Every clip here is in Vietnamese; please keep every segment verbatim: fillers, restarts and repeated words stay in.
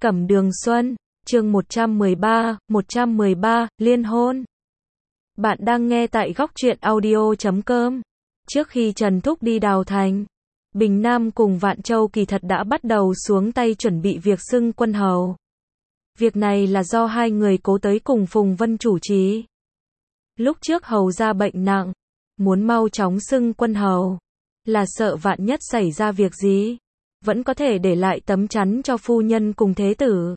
Cẩm Đường Xuân, chương một trăm mười ba, một trăm mười ba, liên hôn. Bạn đang nghe tại góc truyện audio chấm com. Trước khi Trần Thúc đi Đào Thành, Bình Nam cùng Vạn Châu kỳ thật đã bắt đầu xuống tay chuẩn bị việc xưng quân hầu. Việc này là do hai người Cố Tới cùng Phùng Vân chủ trì. Lúc trước hầu ra bệnh nặng, muốn mau chóng xưng quân hầu, là sợ vạn nhất xảy ra việc gì, vẫn có thể để lại tấm chắn cho phu nhân cùng thế tử.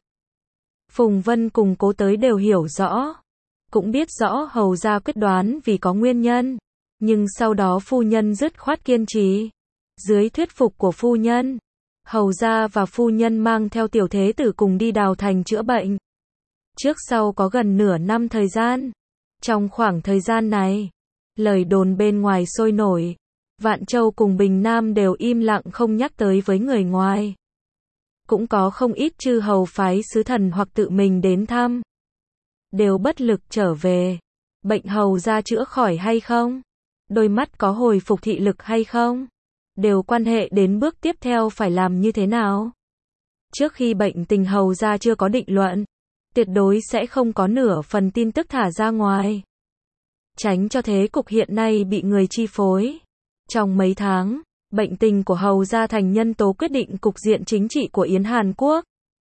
Phùng Vân cùng Cố Tới đều hiểu rõ, cũng biết rõ hầu ra quyết đoán vì có nguyên nhân, nhưng sau đó phu nhân dứt khoát kiên trì. Dưới thuyết phục của phu nhân, hầu ra và phu nhân mang theo tiểu thế tử cùng đi Đào Thành chữa bệnh. Trước sau có gần nửa năm thời gian. Trong khoảng thời gian này, lời đồn bên ngoài sôi nổi, Vạn Châu cùng Bình Nam đều im lặng không nhắc tới với người ngoài. Cũng có không ít chư hầu phái sứ thần hoặc tự mình đến thăm. Đều bất lực trở về. Bệnh hầu ra chữa khỏi hay không? Đôi mắt có hồi phục thị lực hay không? Đều quan hệ đến bước tiếp theo phải làm như thế nào. Trước khi bệnh tình hầu ra chưa có định luận, tuyệt đối sẽ không có nửa phần tin tức thả ra ngoài. Tránh cho thế cục hiện nay bị người chi phối. Trong mấy tháng, bệnh tình của hầu ra thành nhân tố quyết định cục diện chính trị của Yến Hàn Quốc.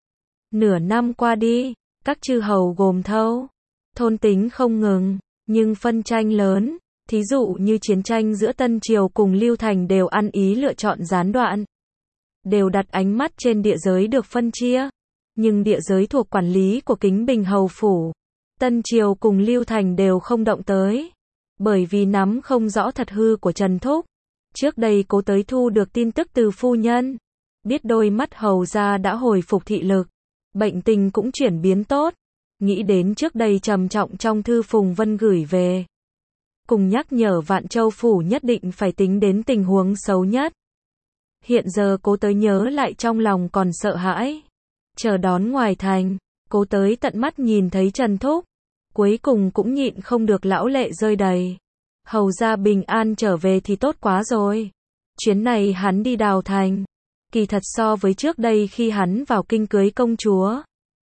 Nửa năm qua đi, các chư hầu gồm thâu, thôn tính không ngừng, nhưng phân tranh lớn, thí dụ như chiến tranh giữa Tân Triều cùng Lưu Thành đều ăn ý lựa chọn gián đoạn. Đều đặt ánh mắt trên địa giới được phân chia, nhưng địa giới thuộc quản lý của Kính Bình Hầu Phủ, Tân Triều cùng Lưu Thành đều không động tới, bởi vì nắm không rõ thật hư của Trần Thúc. Trước đây Cố Tới thu được tin tức từ phu nhân, biết đôi mắt hầu ra đã hồi phục thị lực, bệnh tình cũng chuyển biến tốt, nghĩ đến trước đây trầm trọng trong thư Phùng Vân gửi về, cùng nhắc nhở Vạn Châu Phủ nhất định phải tính đến tình huống xấu nhất. Hiện giờ Cố Tới nhớ lại trong lòng còn sợ hãi, chờ đón ngoài thành, Cố Tới tận mắt nhìn thấy Trần Thúc, cuối cùng cũng nhịn không được lão lệ rơi đầy. Hầu ra bình an trở về thì tốt quá rồi. Chuyến này hắn đi Đào Thành, kỳ thật so với trước đây khi hắn vào kinh cưới công chúa,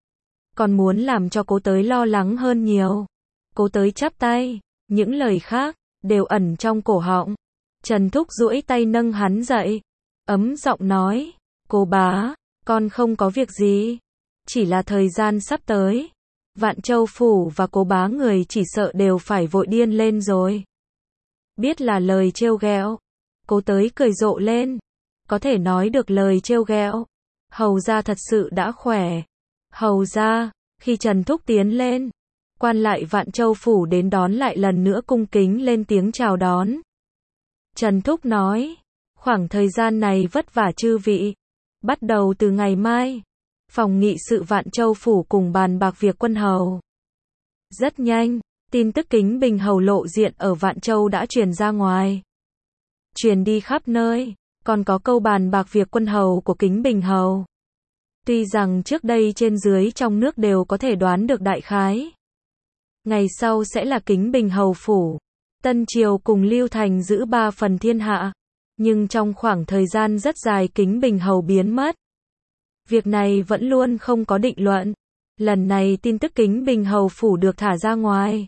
còn muốn làm cho Cố Tới lo lắng hơn nhiều. Cố Tới chắp tay, những lời khác đều ẩn trong cổ họng. Trần Thúc duỗi tay nâng hắn dậy, ấm giọng nói, cô bá, con không có việc gì, chỉ là thời gian sắp tới, Vạn Châu Phủ và cố bá người chỉ sợ đều phải vội điên lên rồi. Biết là lời trêu ghẹo, Cố Tới cười rộ lên, có thể nói được lời trêu ghẹo. Hầu ra thật sự đã khỏe. Hầu ra, khi Trần Thúc tiến lên, quan lại Vạn Châu Phủ đến đón lại lần nữa cung kính lên tiếng chào đón. Trần Thúc nói, khoảng thời gian này vất vả chư vị, bắt đầu từ ngày mai, phòng nghị sự Vạn Châu Phủ cùng bàn bạc việc quân hầu. Rất nhanh, tin tức Kính Bình Hầu lộ diện ở Vạn Châu đã truyền ra ngoài. Truyền đi khắp nơi, còn có câu bàn bạc việc quân hầu của Kính Bình Hầu. Tuy rằng trước đây trên dưới trong nước đều có thể đoán được đại khái. Ngày sau sẽ là Kính Bình Hầu Phủ, Tân Triều cùng Lưu Thành giữ ba phần thiên hạ. Nhưng trong khoảng thời gian rất dài Kính Bình Hầu biến mất. Việc này vẫn luôn không có định luận. Lần này tin tức Kính Bình Hầu Phủ được thả ra ngoài,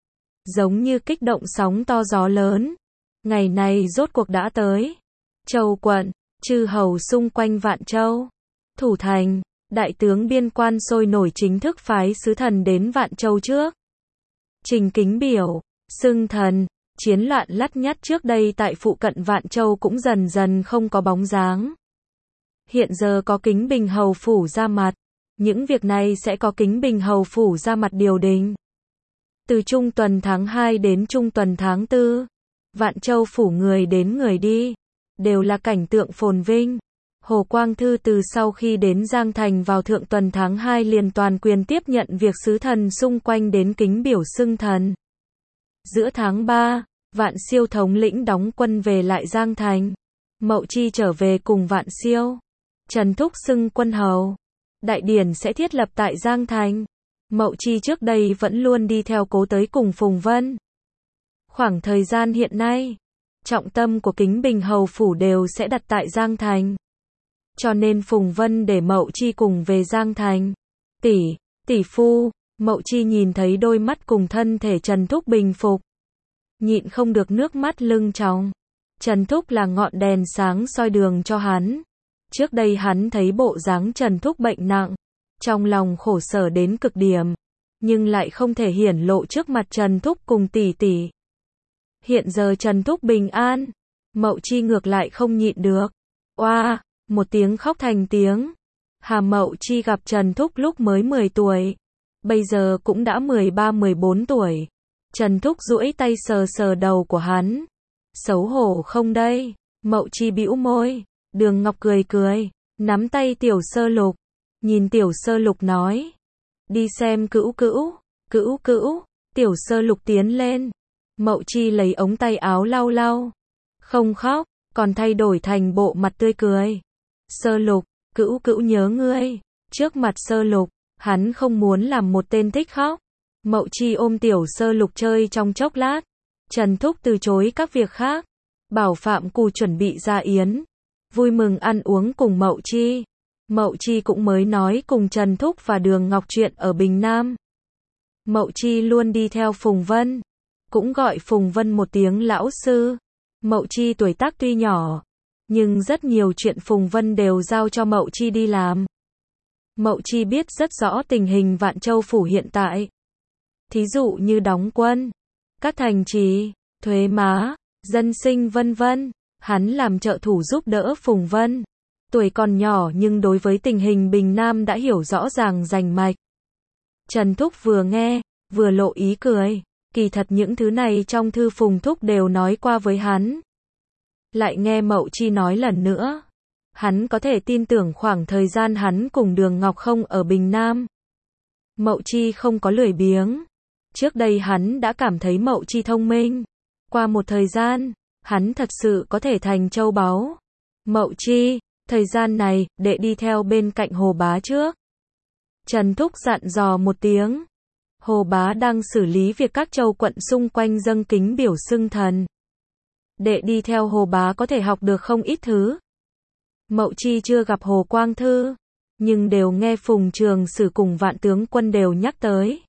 giống như kích động sóng to gió lớn. Ngày này rốt cuộc đã tới. Châu quận, chư hầu xung quanh Vạn Châu, thủ thành, đại tướng biên quan sôi nổi chính thức phái sứ thần đến Vạn Châu trước. Trình kính biểu, xưng thần, chiến loạn lắt nhắt trước đây tại phụ cận Vạn Châu cũng dần dần không có bóng dáng. Hiện giờ có Kính Bình Hầu Phủ ra mặt, những việc này sẽ có Kính Bình Hầu Phủ ra mặt điều đình. Từ trung tuần tháng hai đến trung tuần tháng tư, Vạn Châu Phủ người đến người đi, đều là cảnh tượng phồn vinh. Hồ Quang Thư từ sau khi đến Giang Thành vào thượng tuần tháng hai liền toàn quyền tiếp nhận việc sứ thần xung quanh đến kính biểu xưng thần. Giữa tháng ba, Vạn Siêu thống lĩnh đóng quân về lại Giang Thành. Mậu Chi trở về cùng Vạn Siêu. Trần Thúc xưng quân hầu. Đại điển sẽ thiết lập tại Giang Thành. Mậu Chi trước đây vẫn luôn đi theo Cố Tới cùng Phùng Vân. Khoảng thời gian hiện nay, trọng tâm của Kính Bình Hầu Phủ đều sẽ đặt tại Giang Thành. cho nên Phùng Vân để Mậu Chi cùng về Giang Thành. Tỷ, tỷ phu, Mậu Chi nhìn thấy đôi mắt cùng thân thể Trần Thúc bình phục, nhịn không được nước mắt lưng tròng. Trần Thúc là ngọn đèn sáng soi đường cho hắn. Trước đây hắn thấy bộ dáng Trần Thúc bệnh nặng, trong lòng khổ sở đến cực điểm, nhưng lại không thể hiển lộ trước mặt Trần Thúc cùng tỷ tỷ. Hiện giờ Trần Thúc bình an, Mậu Chi ngược lại không nhịn được. Oa, một tiếng khóc thành tiếng. Hà Mậu Chi gặp Trần Thúc lúc mới mười tuổi, bây giờ cũng đã mười ba mười bốn tuổi. Trần Thúc duỗi tay sờ sờ đầu của hắn. Xấu hổ không đây? Mậu Chi bĩu môi. Đường Ngọc cười cười, nắm tay Tiểu Sơ Lục, nhìn Tiểu Sơ Lục nói, đi xem cữu cữu, cữu cữu. Tiểu Sơ Lục tiến lên, Mậu Chi lấy ống tay áo lau lau, không khóc, còn thay đổi thành bộ mặt tươi cười. Sơ Lục, cữu cữu nhớ ngươi. Trước mặt Sơ Lục, hắn không muốn làm một tên thích khóc. Mậu Chi ôm Tiểu Sơ Lục chơi trong chốc lát. Trần Thúc từ chối các việc khác, bảo Phạm Cù chuẩn bị ra yến, vui mừng ăn uống cùng Mậu Chi. Mậu Chi cũng mới nói cùng Trần Thúc và Đường Ngọc chuyện ở Bình Nam. Mậu Chi luôn đi theo Phùng Vân, cũng gọi Phùng Vân một tiếng lão sư. Mậu Chi tuổi tác tuy nhỏ, nhưng rất nhiều chuyện Phùng Vân đều giao cho Mậu Chi đi làm. Mậu Chi biết rất rõ tình hình Vạn Châu Phủ hiện tại. Thí dụ như đóng quân, các thành trì, thuế má, dân sinh vân vân. Hắn làm trợ thủ giúp đỡ Phùng Vân. Tuổi còn nhỏ nhưng đối với tình hình Bình Nam đã hiểu rõ ràng rành mạch. Trần Thúc vừa nghe, vừa lộ ý cười. Kỳ thật những thứ này trong thư Phùng Thúc đều nói qua với hắn. Lại nghe Mậu Chi nói lần nữa. Hắn có thể tin tưởng khoảng thời gian hắn cùng Đường Ngọc không ở Bình Nam. Mậu Chi không có lười biếng. Trước đây hắn đã cảm thấy Mậu Chi thông minh. Qua một thời gian, hắn thật sự có thể thành châu báu. Mậu Chi, thời gian này, đệ đi theo bên cạnh Hồ Bá trước. Trần Thúc dặn dò một tiếng. Hồ Bá đang xử lý việc các châu quận xung quanh dâng kính biểu xưng thần. Đệ đi theo Hồ Bá có thể học được không ít thứ. Mậu Chi chưa gặp Hồ Quang Thư, nhưng đều nghe Phùng Trường Sử cùng Vạn Tướng Quân đều nhắc tới.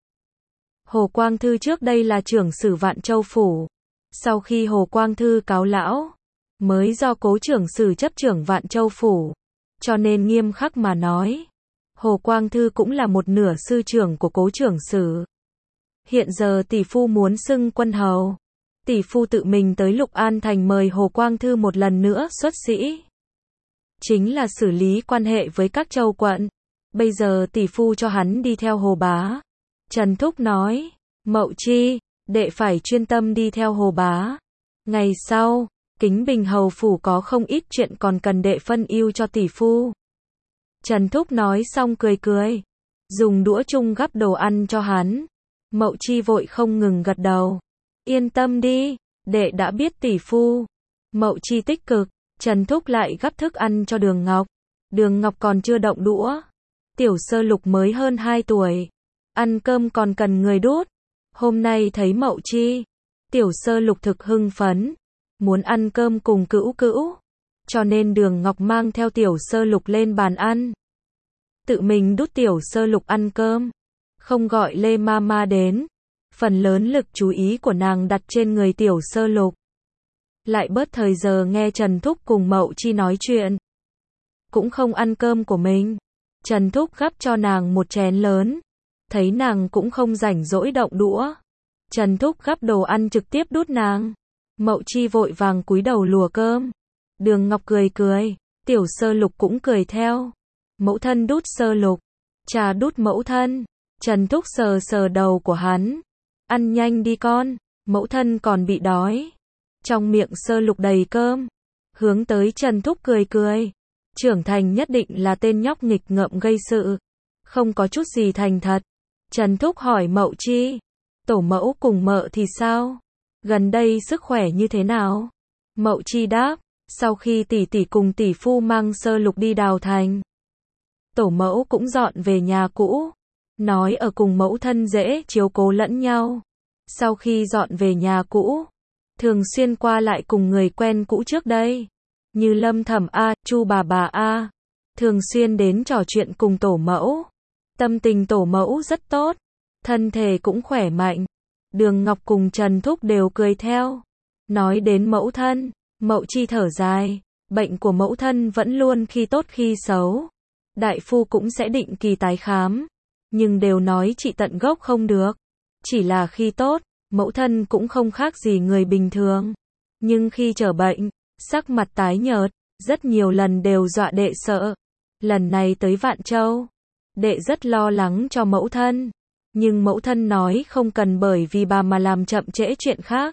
Hồ Quang Thư trước đây là trưởng sử Vạn Châu Phủ. Sau khi Hồ Quang Thư cáo lão, mới do Cố trưởng sử chấp trưởng Vạn Châu Phủ. Cho nên nghiêm khắc mà nói, Hồ Quang Thư cũng là một nửa sư trưởng của Cố trưởng sử. Hiện giờ tỷ phu muốn xưng quân hầu. Tỷ phu tự mình tới Lục An Thành mời Hồ Quang Thư một lần nữa xuất sĩ. Chính là xử lý quan hệ với các châu quận. Bây giờ tỷ phu cho hắn đi theo Hồ Bá. Trần Thúc nói, Mậu Chi, đệ phải chuyên tâm đi theo Hồ Bá. Ngày sau, Kính Bình Hầu Phủ có không ít chuyện còn cần đệ phân ưu cho tỷ phu. Trần Thúc nói xong cười cười, dùng đũa chung gắp đồ ăn cho hắn. Mậu Chi vội không ngừng gật đầu. Yên tâm đi, đệ đã biết tỷ phu. Mậu Chi tích cực, Trần Thúc lại gắp thức ăn cho Đường Ngọc. Đường Ngọc còn chưa động đũa. Tiểu Sơ Lục mới hơn hai tuổi. Ăn cơm còn cần người đút. Hôm nay thấy Mậu Chi, Tiểu Sơ Lục thực hưng phấn, muốn ăn cơm cùng cữu cữu. Cho nên Đường Ngọc mang theo Tiểu Sơ Lục lên bàn ăn. Tự mình đút Tiểu Sơ Lục ăn cơm, không gọi Lê Mama đến. Phần lớn lực chú ý của nàng đặt trên người Tiểu Sơ Lục. Lại bớt thời giờ nghe Trần Thúc cùng Mậu Chi nói chuyện. Cũng không ăn cơm của mình. Trần Thúc gắp cho nàng một chén lớn. Thấy nàng cũng không rảnh rỗi động đũa. Trần Thúc gắp đồ ăn trực tiếp đút nàng. Mậu Chi vội vàng cúi đầu lùa cơm. Đường Ngọc cười cười. Tiểu Sơ Lục cũng cười theo. Mẫu thân đút Sơ Lục. Trà đút mẫu thân. Trần Thúc sờ sờ đầu của hắn. Ăn nhanh đi con. Mẫu thân còn bị đói. Trong miệng Sơ Lục đầy cơm. Hướng tới Trần Thúc cười cười. Trưởng thành nhất định là tên nhóc nghịch ngợm gây sự. Không có chút gì thành thật. Trần Thúc hỏi Mậu Chi. Tổ mẫu cùng mợ thì sao? Gần đây sức khỏe như thế nào? Mậu Chi đáp. Sau khi tỷ tỷ cùng tỷ phu mang Sơ Lục đi Đào Thành, tổ mẫu cũng dọn về nhà cũ. Nói ở cùng mẫu thân dễ chiếu cố lẫn nhau. Sau khi dọn về nhà cũ, thường xuyên qua lại cùng người quen cũ trước đây. Như Lâm Thẩm A, Chu bà bà A. thường xuyên đến trò chuyện cùng tổ mẫu. Tâm tình tổ mẫu rất tốt, thân thể cũng khỏe mạnh. Đường Ngọc cùng Trần Thúc đều cười theo. Nói đến mẫu thân, Mậu Chi thở dài, bệnh của mẫu thân vẫn luôn khi tốt khi xấu. Đại phu cũng sẽ định kỳ tái khám, nhưng đều nói trị tận gốc không được. Chỉ là khi tốt, mẫu thân cũng không khác gì người bình thường. Nhưng khi trở bệnh, sắc mặt tái nhợt, rất nhiều lần đều dọa đệ sợ. Lần này tới Vạn Châu, đệ rất lo lắng cho mẫu thân. Nhưng mẫu thân nói không cần bởi vì bà mà làm chậm trễ chuyện khác.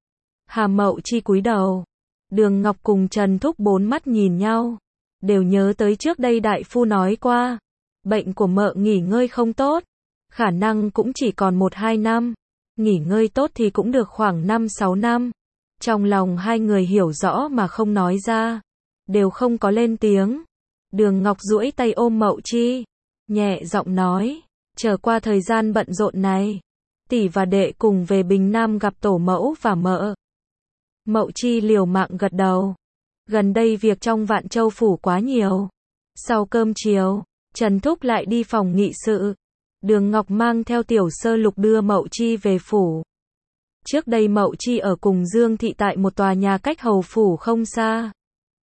Hà Mậu Chi cúi đầu. Đường Ngọc cùng Trần Thúc bốn mắt nhìn nhau. Đều nhớ tới trước đây đại phu nói qua. Bệnh của mợ nghỉ ngơi không tốt. Khả năng cũng chỉ còn một hai năm. Nghỉ ngơi tốt thì cũng được khoảng năm sáu năm. Trong lòng hai người hiểu rõ mà không nói ra. Đều không có lên tiếng. Đường Ngọc duỗi tay ôm Mậu Chi. Nhẹ giọng nói. Chờ qua thời gian bận rộn này, tỷ và đệ cùng về Bình Nam gặp tổ mẫu và mợ. Mậu Chi liều mạng gật đầu. Gần đây việc trong Vạn Châu phủ quá nhiều. Sau cơm chiều, Trần Thúc lại đi phòng nghị sự. Đường Ngọc mang theo Tiểu Sơ Lục đưa Mậu Chi về phủ. Trước đây Mậu Chi ở cùng Dương Thị tại một tòa nhà cách hầu phủ không xa.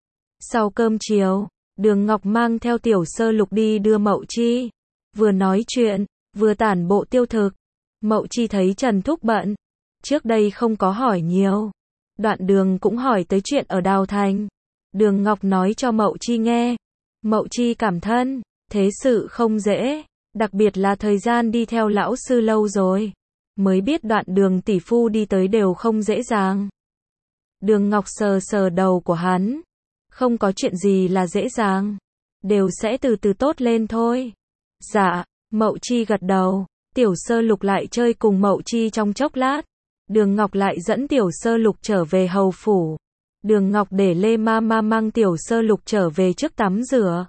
Sau cơm chiều, Đường Ngọc mang theo Tiểu Sơ Lục đi đưa Mậu Chi. Vừa nói chuyện, vừa tản bộ tiêu thực. Mậu Chi thấy Trần Thúc bận. Trước đây không có hỏi nhiều. Đoạn đường cũng hỏi tới chuyện ở Đào Thành. Đường Ngọc nói cho Mậu Chi nghe. Mậu Chi cảm thân, thế sự không dễ. Đặc biệt là thời gian đi theo lão sư lâu rồi. Mới biết đoạn đường tỷ phu đi tới đều không dễ dàng. Đường Ngọc sờ sờ đầu của hắn. Không có chuyện gì là dễ dàng. Đều sẽ từ từ tốt lên thôi. Dạ, Mậu Chi gật đầu. Tiểu Sơ Lục lại chơi cùng Mậu Chi trong chốc lát. Đường Ngọc lại dẫn Tiểu Sơ Lục trở về hầu phủ. Đường Ngọc để Lê Ma Ma mang Tiểu Sơ Lục trở về trước tắm rửa.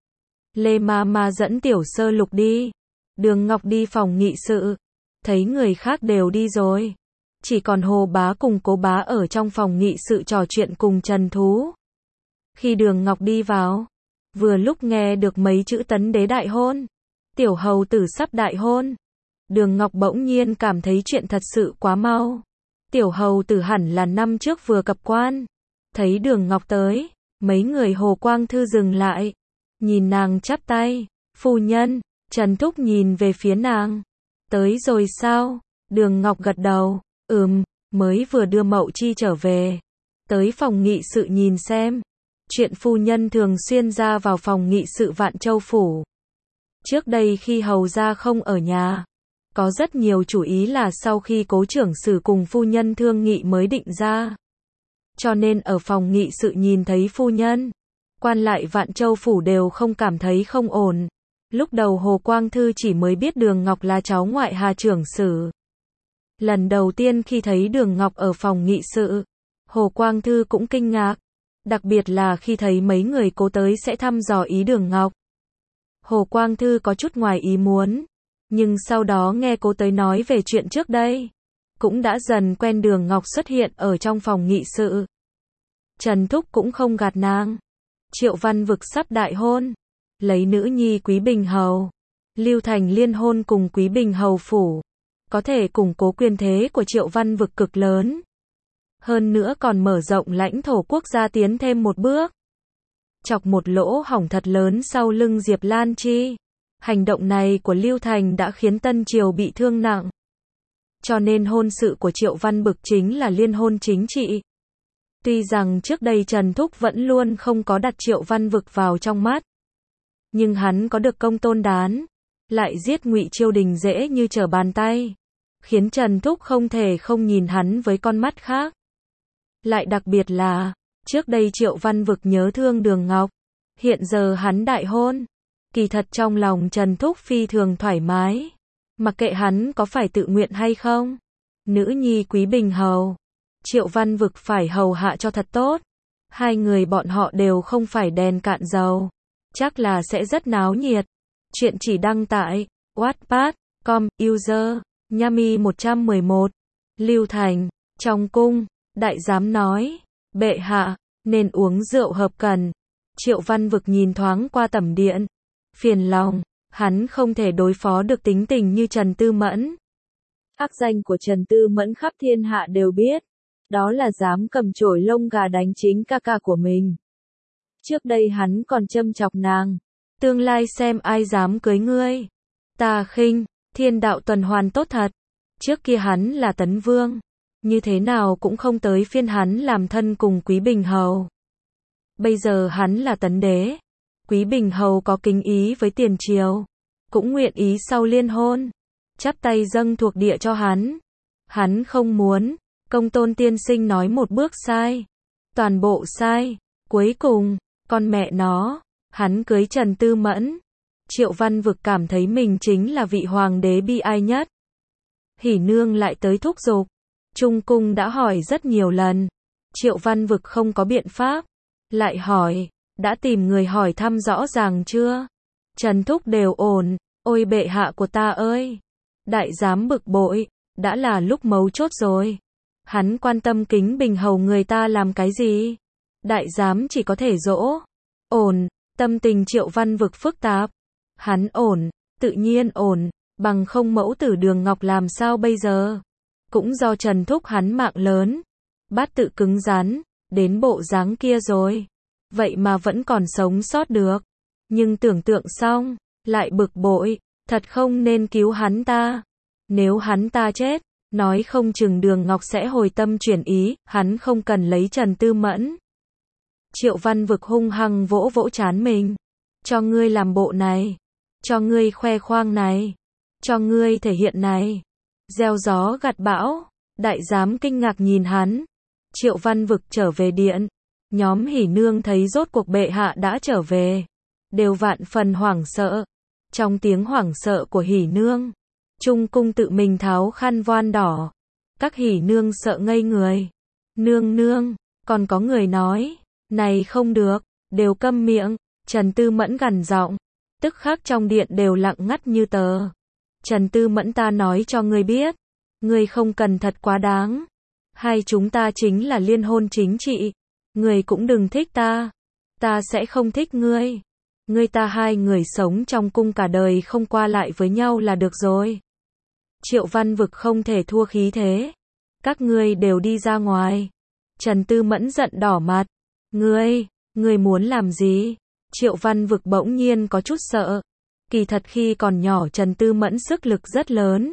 Lê Ma Ma dẫn Tiểu Sơ Lục đi. Đường Ngọc đi phòng nghị sự. Thấy người khác đều đi rồi. Chỉ còn Hồ Bá cùng Cố Bá ở trong phòng nghị sự trò chuyện cùng Trần Thú. Khi Đường Ngọc đi vào, vừa lúc nghe được mấy chữ tấn đế đại hôn. Tiểu hầu tử sắp đại hôn. Đường Ngọc bỗng nhiên cảm thấy chuyện thật sự quá mau. Tiểu hầu tử hẳn là năm trước vừa cập quan. Thấy Đường Ngọc tới, mấy người Hồ Quang Thư dừng lại. Nhìn nàng chắp tay. Phu nhân, Trần Thúc nhìn về phía nàng. Tới rồi sao? Đường Ngọc gật đầu. Ừm, mới vừa đưa Mậu Chi trở về. Tới phòng nghị sự nhìn xem. Chuyện phu nhân thường xuyên ra vào phòng nghị sự Vạn Châu phủ. Trước đây khi hầu gia không ở nhà, có rất nhiều chủ ý là sau khi cố trưởng sử cùng phu nhân thương nghị mới định ra. Cho nên ở phòng nghị sự nhìn thấy phu nhân, quan lại Vạn Châu phủ đều không cảm thấy không ổn. Lúc đầu Hồ Quang Thư chỉ mới biết Đường Ngọc là cháu ngoại Hà trưởng sử. Lần đầu tiên khi thấy Đường Ngọc ở phòng nghị sự, Hồ Quang Thư cũng kinh ngạc. Đặc biệt là khi thấy mấy người cố tới sẽ thăm dò ý Đường Ngọc. Hồ Quang Thư có chút ngoài ý muốn. Nhưng sau đó nghe cố tới nói về chuyện trước đây. Cũng đã dần quen Đường Ngọc xuất hiện ở trong phòng nghị sự. Trần Thúc cũng không gạt nàng. Triệu Văn Vực sắp đại hôn. Lấy nữ nhi Quý Bình Hầu. Lưu Thành liên hôn cùng Quý Bình Hầu phủ. Có thể củng cố quyền thế của Triệu Văn Vực cực lớn. Hơn nữa còn mở rộng lãnh thổ quốc gia tiến thêm một bước. Chọc một lỗ hổng thật lớn sau lưng Diệp Lan Chi. Hành động này của Lưu Thành đã khiến Tân Triều bị thương nặng. Cho nên hôn sự của Triệu Văn Bực chính là liên hôn chính trị. Tuy rằng trước đây Trần Thúc vẫn luôn không có đặt Triệu Văn Vực vào trong mắt. Nhưng hắn có được công tôn đán. Lại giết Ngụy Chiêu Đình dễ như trở bàn tay. Khiến Trần Thúc không thể không nhìn hắn với con mắt khác. Lại đặc biệt là, trước đây Triệu Văn Vực nhớ thương Đường Ngọc. Hiện giờ hắn đại hôn. Kỳ thật trong lòng Trần Thúc phi thường thoải mái. Mặc kệ hắn có phải tự nguyện hay không. Nữ nhi Quý Bình Hầu. Triệu Văn Vực phải hầu hạ cho thật tốt. Hai người bọn họ đều không phải đèn cạn dầu. Chắc là sẽ rất náo nhiệt. Chuyện chỉ đăng tại wattpad chấm com, user, Nhami một trăm mười một. Lưu Thành, trong cung, đại giám nói, bệ hạ, nên uống rượu hợp cần. Triệu Văn Vực nhìn thoáng qua Tẩm Điện. Phiền lòng, hắn không thể đối phó được tính tình như Trần Tư Mẫn. Ác danh của Trần Tư Mẫn khắp thiên hạ đều biết. Đó là dám cầm chổi lông gà đánh chính ca ca của mình. Trước đây hắn còn châm chọc nàng. Tương lai xem ai dám cưới ngươi. Ta khinh, thiên đạo tuần hoàn tốt thật. Trước kia hắn là Tấn Vương. Như thế nào cũng không tới phiên hắn làm thân cùng Quý Bình Hầu. Bây giờ hắn là Tấn Đế. Quý Bình Hầu có kính ý với tiền triều. Cũng nguyện ý sau liên hôn. Chắp tay dâng thuộc địa cho hắn. Hắn không muốn. Công Tôn tiên sinh nói một bước sai. Toàn bộ sai. Cuối cùng, con mẹ nó. Hắn cưới Trần Tư Mẫn. Triệu Văn Vực cảm thấy mình chính là vị hoàng đế bi ai nhất. Hỉ nương lại tới thúc giục. Trung cung đã hỏi rất nhiều lần. Triệu Văn Vực không có biện pháp. Lại hỏi, đã tìm người hỏi thăm rõ ràng chưa? Trần thúc đều ổn. Ôi bệ hạ của ta ơi! Đại giám bực bội, đã là lúc mấu chốt rồi. Hắn quan tâm Kính Bình Hầu người ta làm cái gì? Đại giám chỉ có thể dỗ. Ổn, tâm tình Triệu Văn Vực phức tạp. Hắn ổn, tự nhiên ổn, bằng không mẫu tử Đường Ngọc làm sao bây giờ? Cũng do Trần thúc hắn mạng lớn. Bát tự cứng rắn, đến bộ dáng kia rồi. Vậy mà vẫn còn sống sót được. Nhưng tưởng tượng xong, lại bực bội, thật không nên cứu hắn ta. Nếu hắn ta chết, nói không chừng Đường Ngọc sẽ hồi tâm chuyển ý, hắn không cần lấy Trần Tư Mẫn. Triệu Văn Vực hung hăng vỗ vỗ trán mình. Cho ngươi làm bộ này. Cho ngươi khoe khoang này. Cho ngươi thể hiện này. Gieo gió gặt bão. Đại giám kinh ngạc nhìn hắn. Triệu Văn Vực trở về điện. Nhóm Hỉ nương thấy rốt cuộc bệ hạ đã trở về. Đều vạn phần hoảng sợ. Trong tiếng hoảng sợ của Hỉ nương, Trung cung tự mình tháo khăn voan đỏ. Các Hỉ nương sợ ngây người. Nương nương, còn có người nói, này không được, đều câm miệng. Trần Tư Mẫn gằn giọng. Tức khắc trong điện đều lặng ngắt như tờ. Trần Tư Mẫn ta nói cho ngươi biết. Ngươi không cần thật quá đáng. Hai chúng ta chính là liên hôn chính trị. Ngươi cũng đừng thích ta. Ta sẽ không thích ngươi. Ngươi ta hai người sống trong cung cả đời không qua lại với nhau là được rồi. Triệu Văn Vực không thể thua khí thế. Các ngươi đều đi ra ngoài. Trần Tư Mẫn giận đỏ mặt. Ngươi, ngươi muốn làm gì? Triệu Văn Vực bỗng nhiên có chút sợ. Kỳ thật khi còn nhỏ Trần Tư Mẫn sức lực rất lớn.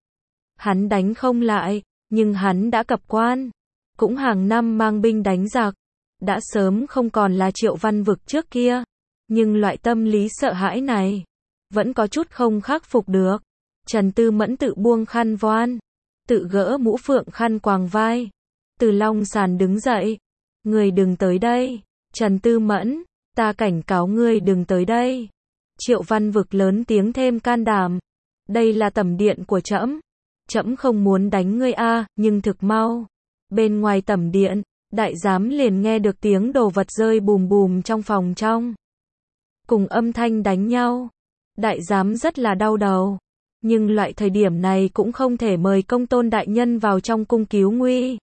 Hắn đánh không lại, nhưng hắn đã cập quan. Cũng hàng năm mang binh đánh giặc. Đã sớm không còn là Triệu Văn Vực trước kia. Nhưng loại tâm lý sợ hãi này, vẫn có chút không khắc phục được. Trần Tư Mẫn tự buông khăn voan. Tự gỡ mũ phượng khăn quàng vai. Từ long sàn đứng dậy. Ngươi đừng tới đây. Trần Tư Mẫn, ta cảnh cáo ngươi đừng tới đây. Triệu Văn Vực lớn tiếng thêm can đảm. Đây là tẩm điện của trẫm. Trẫm không muốn đánh ngươi a, à, nhưng thực mau. Bên ngoài tẩm điện, đại giám liền nghe được tiếng đồ vật rơi bùm bùm trong phòng trong. Cùng âm thanh đánh nhau. Đại giám rất là đau đầu. Nhưng loại thời điểm này cũng không thể mời Công Tôn đại nhân vào trong cung cứu nguy.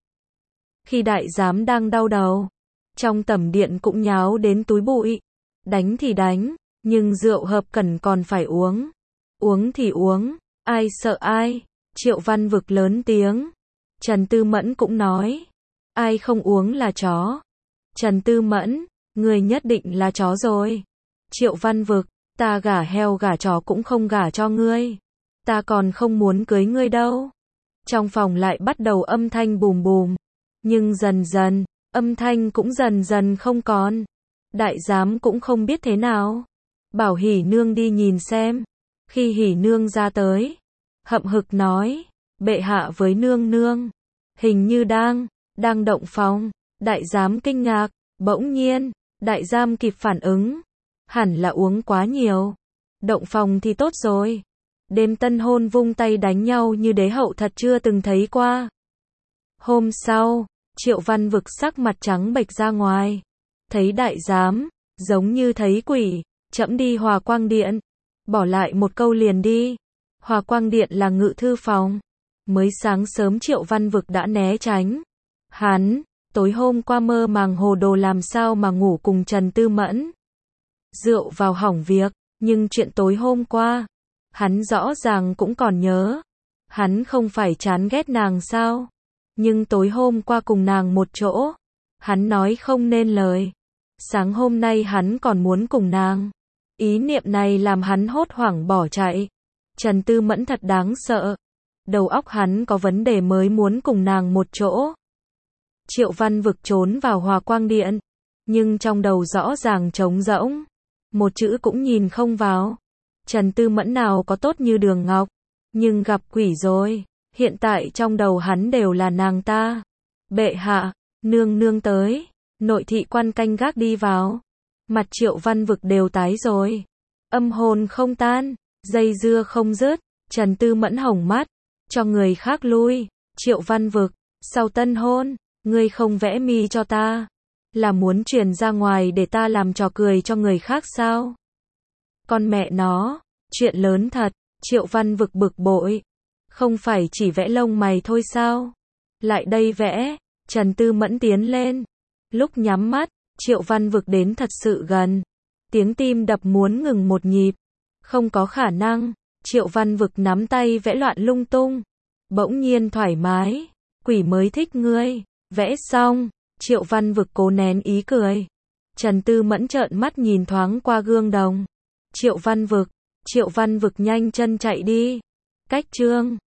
Khi đại giám đang đau đầu, trong tẩm điện cũng nháo đến túi bụi. Đánh thì đánh, nhưng rượu hợp cẩn còn phải uống. Uống thì uống, ai sợ ai. Triệu Văn Vực lớn tiếng. Trần Tư Mẫn cũng nói. Ai không uống là chó. Trần Tư Mẫn, người nhất định là chó rồi. Triệu Văn Vực, ta gả heo gả chó cũng không gả cho ngươi. Ta còn không muốn cưới ngươi đâu. Trong phòng lại bắt đầu âm thanh bùm bùm. Nhưng dần dần, âm thanh cũng dần dần không còn. Đại giám cũng không biết thế nào. Bảo Hỉ nương đi nhìn xem. Khi Hỉ nương ra tới, hậm hực nói, bệ hạ với nương nương. Hình như đang, đang động phòng. Đại giám kinh ngạc, bỗng nhiên, đại giám kịp phản ứng. Hẳn là uống quá nhiều. Động phòng thì tốt rồi. Đêm tân hôn vung tay đánh nhau như đế hậu thật chưa từng thấy qua. Hôm sau, Triệu Văn Vực sắc mặt trắng bệch ra ngoài. Thấy đại giám, giống như thấy quỷ, trẫm đi Hòa Quang Điện. Bỏ lại một câu liền đi. Hòa Quang Điện là ngự thư phòng. Mới sáng sớm Triệu Văn Vực đã né tránh. Hắn, tối hôm qua mơ màng hồ đồ làm sao mà ngủ cùng Trần Tư Mẫn. Rượu vào hỏng việc, nhưng chuyện tối hôm qua, hắn rõ ràng cũng còn nhớ. Hắn không phải chán ghét nàng sao? Nhưng tối hôm qua cùng nàng một chỗ, hắn nói không nên lời. Sáng hôm nay hắn còn muốn cùng nàng. Ý niệm này làm hắn hốt hoảng bỏ chạy. Trần Tư Mẫn thật đáng sợ. Đầu óc hắn có vấn đề mới muốn cùng nàng một chỗ. Triệu Văn Vực trốn vào Hòa Quang Điện, nhưng trong đầu rõ ràng trống rỗng. Một chữ cũng nhìn không vào. Trần Tư Mẫn nào có tốt như Đường Ngọc, nhưng gặp quỷ rồi. Hiện tại trong đầu hắn đều là nàng ta. Bệ hạ, nương nương tới. Nội thị quan canh gác đi vào. Mặt Triệu Văn Vực đều tái rồi. Âm hồn không tan, dây dưa không dứt. Trần Tư Mẫn hồng mắt, cho người khác lui. Triệu Văn Vực, sau tân hôn, ngươi không vẽ mi cho ta, là muốn truyền ra ngoài để ta làm trò cười cho người khác sao? Con mẹ nó, chuyện lớn thật. Triệu Văn Vực bực bội. Không phải chỉ vẽ lông mày thôi sao? Lại đây vẽ. Trần Tư Mẫn tiến lên. Lúc nhắm mắt, Triệu Văn Vực đến thật sự gần. Tiếng tim đập muốn ngừng một nhịp. Không có khả năng. Triệu Văn Vực nắm tay vẽ loạn lung tung. Bỗng nhiên thoải mái. Quỷ mới thích ngươi. Vẽ xong, Triệu Văn Vực cố nén ý cười. Trần Tư Mẫn trợn mắt nhìn thoáng qua gương đồng. Triệu Văn Vực. Triệu Văn Vực nhanh chân chạy đi. Cách chương